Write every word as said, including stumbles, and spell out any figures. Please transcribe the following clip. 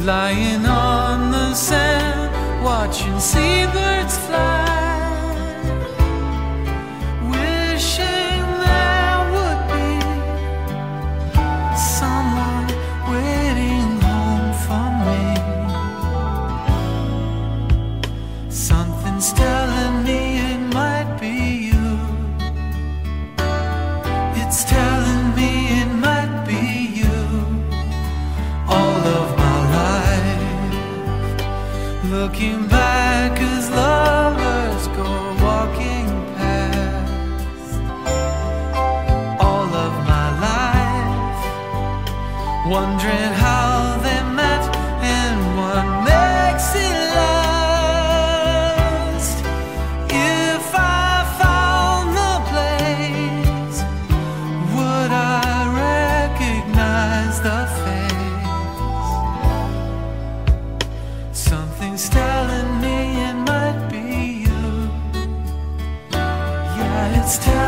lying on the sand, watching seabirds fly, wishing there would be someone waiting home for me. Something's telling me it might be you. It's telling me it might be you. All of my life, looking back as lovers go walking past. All of my life, wondering how they met and what makes it last. If I found the place, would I recognize the face? Something's telling me it might be you. Yeah, it's telling